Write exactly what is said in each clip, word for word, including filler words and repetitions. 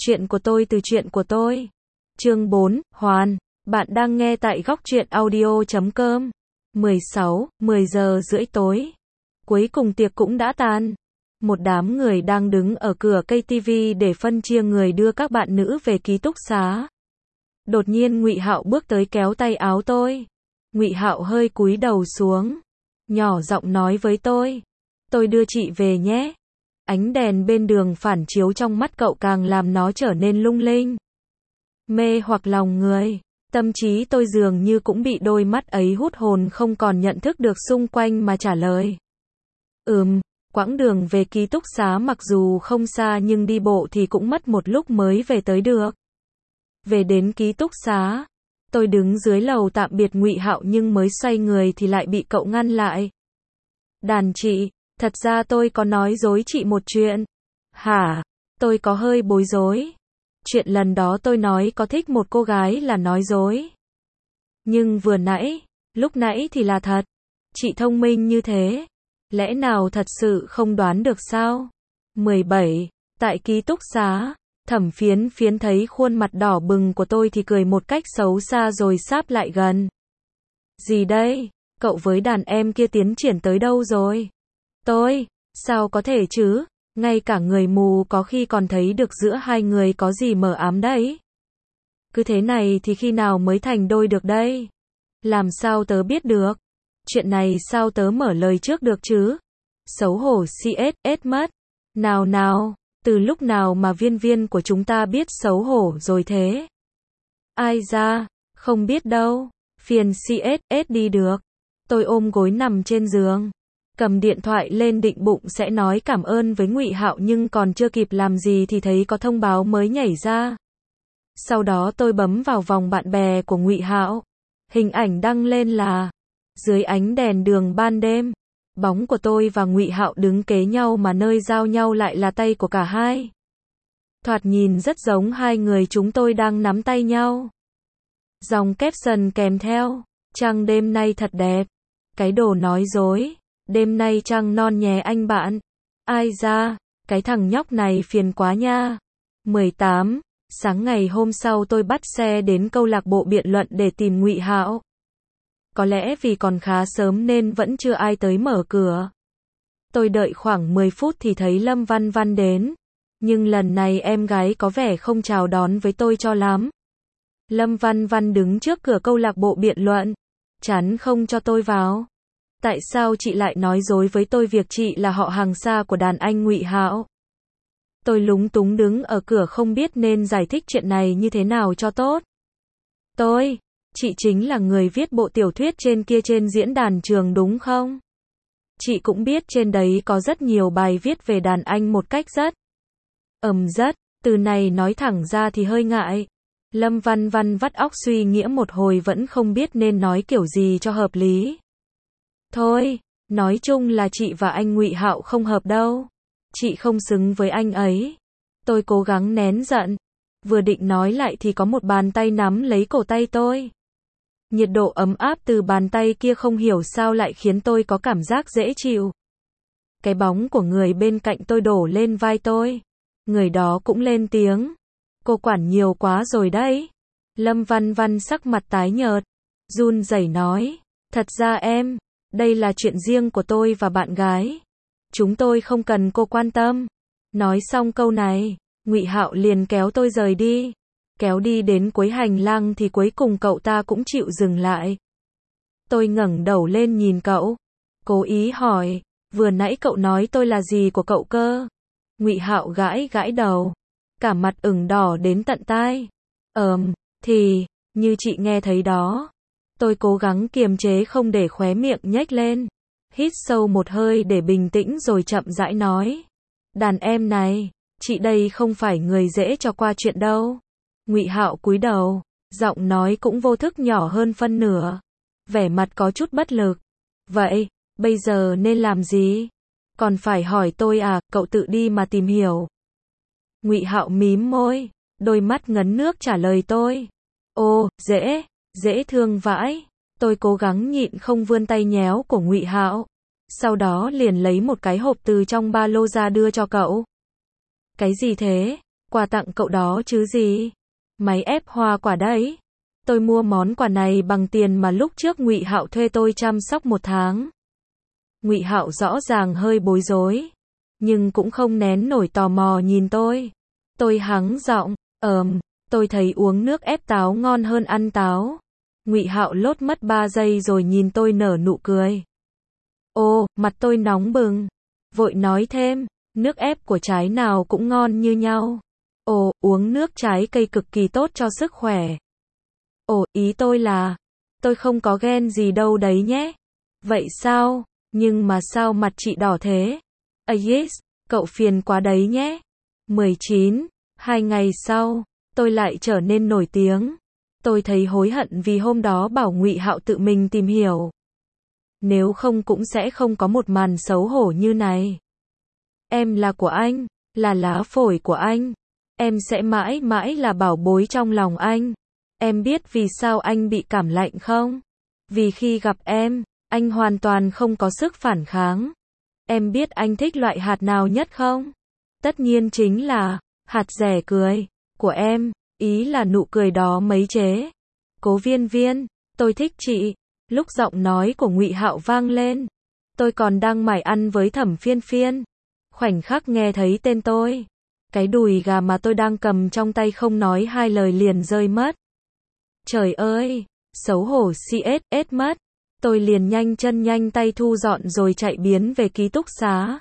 Chuyện của tôi từ chuyện của tôi. Chương bốn, Hoàn. Bạn đang nghe tại góc truyện audio chấm com. mười sáu, mười giờ rưỡi tối. Cuối cùng tiệc cũng đã tan. Một đám người đang đứng ở cửa cây tivi để phân chia người đưa các bạn nữ về ký túc xá. Đột nhiên Ngụy Hạo bước tới kéo tay áo tôi. Ngụy Hạo hơi cúi đầu xuống, nhỏ giọng nói với tôi, tôi đưa chị về nhé. Ánh đèn bên đường phản chiếu trong mắt cậu càng làm nó trở nên lung linh, mê hoặc lòng người. Tâm trí tôi dường như cũng bị đôi mắt ấy hút hồn, không còn nhận thức được xung quanh mà trả lời. Ừm, quãng đường về ký túc xá mặc dù không xa nhưng đi bộ thì cũng mất một lúc mới về tới được. Về đến ký túc xá, tôi đứng dưới lầu tạm biệt Ngụy Hạo nhưng mới xoay người thì lại bị cậu ngăn lại. Đàn chị, thật ra tôi có nói dối chị một chuyện. Hả? Tôi có hơi bối rối. Chuyện lần đó tôi nói có thích một cô gái là nói dối. Nhưng vừa nãy, lúc nãy thì là thật. Chị thông minh như thế, lẽ nào thật sự không đoán được sao? mười bảy. Tại ký túc xá, Thẩm Phiến Phiến thấy khuôn mặt đỏ bừng của tôi thì cười một cách xấu xa rồi sáp lại gần. Gì đây? Cậu với đàn em kia tiến triển tới đâu rồi? Tôi, sao có thể chứ? Ngay cả người mù có khi còn thấy được giữa hai người có gì mờ ám đấy. Cứ thế này thì khi nào mới thành đôi được đây? Làm sao tớ biết được? Chuyện này sao tớ mở lời trước được chứ? Xấu hổ xê ét ét mất. Nào nào, từ lúc nào mà viên viên của chúng ta biết xấu hổ rồi thế? Ai ra, không biết đâu. Phiền xê ét ét đi được. Tôi ôm gối nằm trên giường, cầm điện thoại lên định bụng sẽ nói cảm ơn với Ngụy Hạo nhưng còn chưa kịp làm gì thì thấy có thông báo mới nhảy ra. Sau đó tôi bấm vào vòng bạn bè của Ngụy Hạo. Hình ảnh đăng lên là dưới ánh đèn đường ban đêm, bóng của tôi và Ngụy Hạo đứng kế nhau mà nơi giao nhau lại là tay của cả hai. Thoạt nhìn rất giống hai người chúng tôi đang nắm tay nhau. Dòng caption kèm theo, trăng đêm nay thật đẹp. Cái đồ nói dối, đêm nay trăng non nhé anh bạn. Ai ra, cái thằng nhóc này phiền quá nha. mười tám. Sáng ngày hôm sau tôi bắt xe đến câu lạc bộ biện luận để tìm Ngụy Hạo. Có lẽ vì còn khá sớm nên vẫn chưa ai tới mở cửa. Tôi đợi khoảng mười phút thì thấy Lâm Văn Văn đến. Nhưng lần này em gái có vẻ không chào đón với tôi cho lắm. Lâm Văn Văn đứng trước cửa câu lạc bộ biện luận, chắn không cho tôi vào. Tại sao chị lại nói dối với tôi việc chị là họ hàng xa của đàn anh Ngụy Hạo? Tôi lúng túng đứng ở cửa không biết nên giải thích chuyện này như thế nào cho tốt. Tôi, chị chính là người viết bộ tiểu thuyết trên kia trên diễn đàn trường đúng không? Chị cũng biết trên đấy có rất nhiều bài viết về đàn anh một cách rất ầm rất, từ này nói thẳng ra thì hơi ngại. Lâm Văn Văn vắt óc suy nghĩa một hồi vẫn không biết nên nói kiểu gì cho hợp lý. Thôi, nói chung là chị và anh Ngụy Hạo không hợp đâu. Chị không xứng với anh ấy. Tôi cố gắng nén giận. Vừa định nói lại thì có một bàn tay nắm lấy cổ tay tôi. Nhiệt độ ấm áp từ bàn tay kia không hiểu sao lại khiến tôi có cảm giác dễ chịu. Cái bóng của người bên cạnh tôi đổ lên vai tôi. Người đó cũng lên tiếng. Cô quản nhiều quá rồi đấy. Lâm Văn Văn sắc mặt tái nhợt, run rẩy nói, thật ra em, đây là chuyện riêng của tôi và bạn gái. Chúng tôi không cần cô quan tâm. Nói xong câu này, Ngụy Hạo liền kéo tôi rời đi. Kéo đi đến cuối hành lang thì cuối cùng cậu ta cũng chịu dừng lại. Tôi ngẩng đầu lên nhìn cậu, cố ý hỏi, vừa nãy cậu nói tôi là gì của cậu cơ? Ngụy Hạo gãi gãi đầu, cả mặt ửng đỏ đến tận tai. Ờm, thì, như chị nghe thấy đó. Tôi cố gắng kiềm chế không để khóe miệng nhếch lên. Hít sâu một hơi để bình tĩnh rồi chậm rãi nói. Đàn em này, chị đây không phải người dễ cho qua chuyện đâu. Ngụy Hạo cúi đầu, giọng nói cũng vô thức nhỏ hơn phân nửa. Vẻ mặt có chút bất lực. Vậy, bây giờ nên làm gì? Còn phải hỏi tôi à, cậu tự đi mà tìm hiểu. Ngụy Hạo mím môi, đôi mắt ngấn nước trả lời tôi. Ô, dễ, dễ thương vãi. Tôi cố gắng nhịn không vươn tay nhéo của Ngụy Hạo. Sau đó liền lấy một cái hộp từ trong ba lô ra đưa cho cậu. Cái gì thế? Quà tặng cậu đó chứ gì? Máy ép hoa quả đấy. Tôi mua món quà này bằng tiền mà lúc trước Ngụy Hạo thuê tôi chăm sóc một tháng. Ngụy Hạo rõ ràng hơi bối rối, nhưng cũng không nén nổi tò mò nhìn tôi. Tôi hắng giọng, ờm, tôi thấy uống nước ép táo ngon hơn ăn táo. Ngụy Hạo lốt mất ba giây rồi nhìn tôi nở nụ cười. Ô, mặt tôi nóng bừng. Vội nói thêm, nước ép của trái nào cũng ngon như nhau. Ồ, uống nước trái cây cực kỳ tốt cho sức khỏe. Ồ, ý tôi là, tôi không có ghen gì đâu đấy nhé. Vậy sao? Nhưng mà sao mặt chị đỏ thế? À yes, cậu phiền quá đấy nhé. mười chín, hai ngày sau, tôi lại trở nên nổi tiếng. Tôi thấy hối hận vì hôm đó bảo Ngụy Hạo tự mình tìm hiểu. Nếu không cũng sẽ không có một màn xấu hổ như này. Em là của anh, là lá phổi của anh. Em sẽ mãi mãi là bảo bối trong lòng anh. Em biết vì sao anh bị cảm lạnh không? Vì khi gặp em, anh hoàn toàn không có sức phản kháng. Em biết anh thích loại hạt nào nhất không? Tất nhiên chính là hạt rẻ cười của em, ý là nụ cười đó mấy chế. Cố Viên Viên, tôi thích chị. Lúc giọng nói của Ngụy Hạo vang lên, tôi còn đang mải ăn với Thẩm Phiên Phiên. Khoảnh khắc nghe thấy tên tôi, cái đùi gà mà tôi đang cầm trong tay không nói hai lời liền rơi mất. Trời ơi, xấu hổ xét xét mất. Tôi liền nhanh chân nhanh tay thu dọn rồi chạy biến về ký túc xá.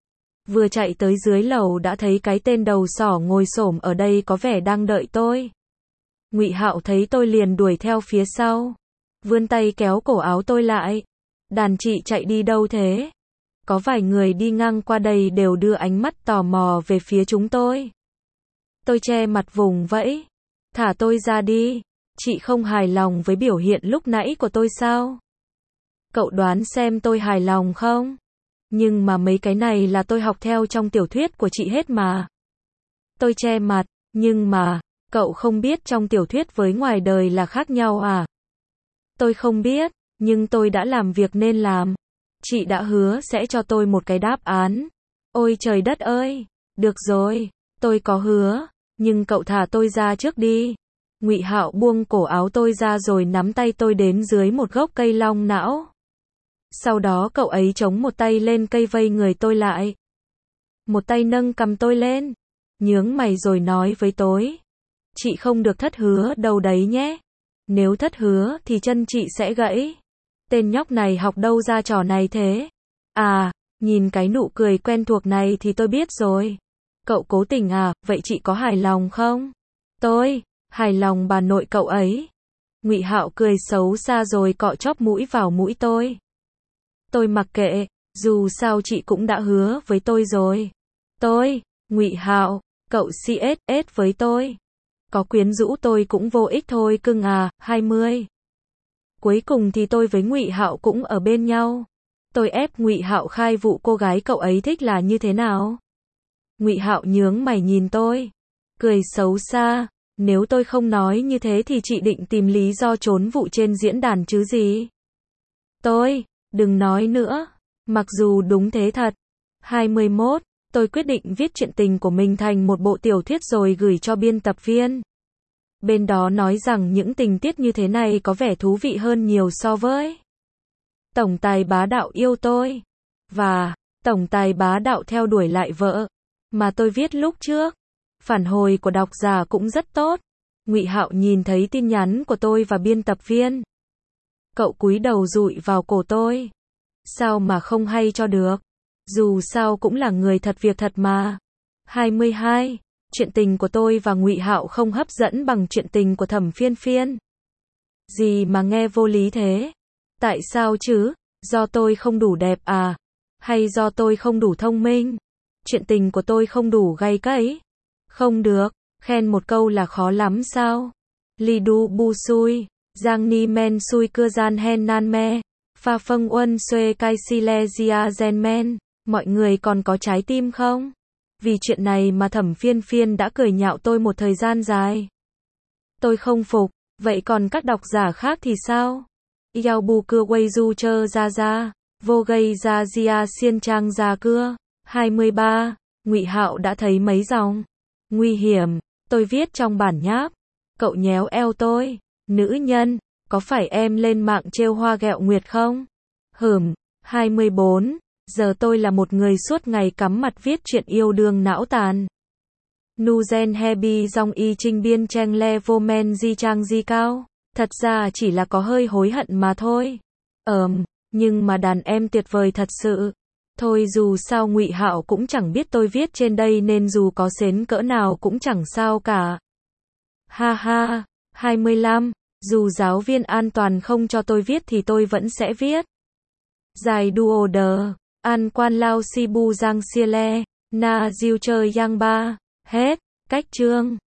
Vừa chạy tới dưới lầu đã thấy cái tên đầu sỏ ngồi xổm ở đây có vẻ đang đợi tôi. Ngụy Hạo thấy tôi liền đuổi theo phía sau, vươn tay kéo cổ áo tôi lại. Đàn chị chạy đi đâu thế? Có vài người đi ngang qua đây đều đưa ánh mắt tò mò về phía chúng tôi. Tôi che mặt vùng vẫy. Thả tôi ra đi. Chị không hài lòng với biểu hiện lúc nãy của tôi sao? Cậu đoán xem tôi hài lòng không? Nhưng mà mấy cái này là tôi học theo trong tiểu thuyết của chị hết mà. Tôi che mặt, nhưng mà, cậu không biết trong tiểu thuyết với ngoài đời là khác nhau à? Tôi không biết, nhưng tôi đã làm việc nên làm. Chị đã hứa sẽ cho tôi một cái đáp án. Ôi trời đất ơi, được rồi, tôi có hứa, nhưng cậu thả tôi ra trước đi. Ngụy Hạo buông cổ áo tôi ra rồi nắm tay tôi đến dưới một gốc cây long não. Sau đó cậu ấy chống một tay lên cây vây người tôi lại. Một tay nâng cầm tôi lên, nhướng mày rồi nói với tôi. Chị không được thất hứa đâu đấy nhé. Nếu thất hứa thì chân chị sẽ gãy. Tên nhóc này học đâu ra trò này thế? À, nhìn cái nụ cười quen thuộc này thì tôi biết rồi. Cậu cố tình à, vậy chị có hài lòng không? Tôi, hài lòng bà nội cậu ấy. Ngụy Hạo cười xấu xa rồi cọ chóp mũi vào mũi tôi. Tôi mặc kệ, dù sao chị cũng đã hứa với tôi rồi. Tôi, Ngụy Hạo, cậu xét xét với tôi. Có quyến rũ tôi cũng vô ích thôi cưng à, hai mươi. Cuối cùng thì tôi với Ngụy Hạo cũng ở bên nhau. Tôi ép Ngụy Hạo khai vụ cô gái cậu ấy thích là như thế nào. Ngụy Hạo nhướng mày nhìn tôi, cười xấu xa. Nếu tôi không nói như thế thì chị định tìm lý do trốn vụ trên diễn đàn chứ gì? Tôi, đừng nói nữa. Mặc dù đúng thế thật. hai mươi mốt, tôi quyết định viết chuyện tình của mình thành một bộ tiểu thuyết rồi gửi cho biên tập viên. Bên đó nói rằng những tình tiết như thế này có vẻ thú vị hơn nhiều so với tổng tài bá đạo yêu tôi. Và tổng tài bá đạo theo đuổi lại vợ mà tôi viết lúc trước. Phản hồi của độc giả cũng rất tốt. Ngụy Hạo nhìn thấy tin nhắn của tôi và biên tập viên. Cậu cúi đầu dụi vào cổ tôi. Sao mà không hay cho được? Dù sao cũng là người thật việc thật mà. hai mươi hai. Chuyện tình của tôi và Ngụy Hạo không hấp dẫn bằng chuyện tình của Thẩm Phiên Phiên. Gì mà nghe vô lý thế? Tại sao chứ? Do tôi không đủ đẹp à? Hay do tôi không đủ thông minh? Chuyện tình của tôi không đủ gay cẫy? Không được, khen một câu là khó lắm sao? Li du bu sui, giang ni men sui cưa gian hen nan me, pha phân uân xuê kai silesia gen men. Mọi người còn có trái tim không? Vì chuyện này mà Thẩm Phiên Phiên đã cười nhạo tôi một thời gian dài. Tôi không phục, vậy còn các độc giả khác thì sao? Yao bu cưa quay du chơ ra ra, vô gây ra gia xiên trang ra cưa. hai mươi ba, Ngụy Hạo đã thấy mấy dòng Nguy hiểm, tôi viết trong bản nháp. Cậu nhéo eo tôi. Nữ nhân, có phải em lên mạng trêu hoa ghẹo nguyệt không? Hửm, hai mươi bốn, giờ tôi là một người suốt ngày cắm mặt viết chuyện yêu đương não tàn. Nuzen Hebi dòng y trinh biên trang le vô men di trang di cao. Thật ra chỉ là có hơi hối hận mà thôi. Ờm, nhưng mà đàn em tuyệt vời thật sự. Thôi dù sao Ngụy Hạo cũng chẳng biết tôi viết trên đây nên dù có xến cỡ nào cũng chẳng sao cả. Ha ha, hai mươi lăm, dù giáo viên an toàn không cho tôi viết thì tôi vẫn sẽ viết. Giải đuô đờ, an quan lao si bu giang xia le, na diêu chơi yang ba, hết, cách chương.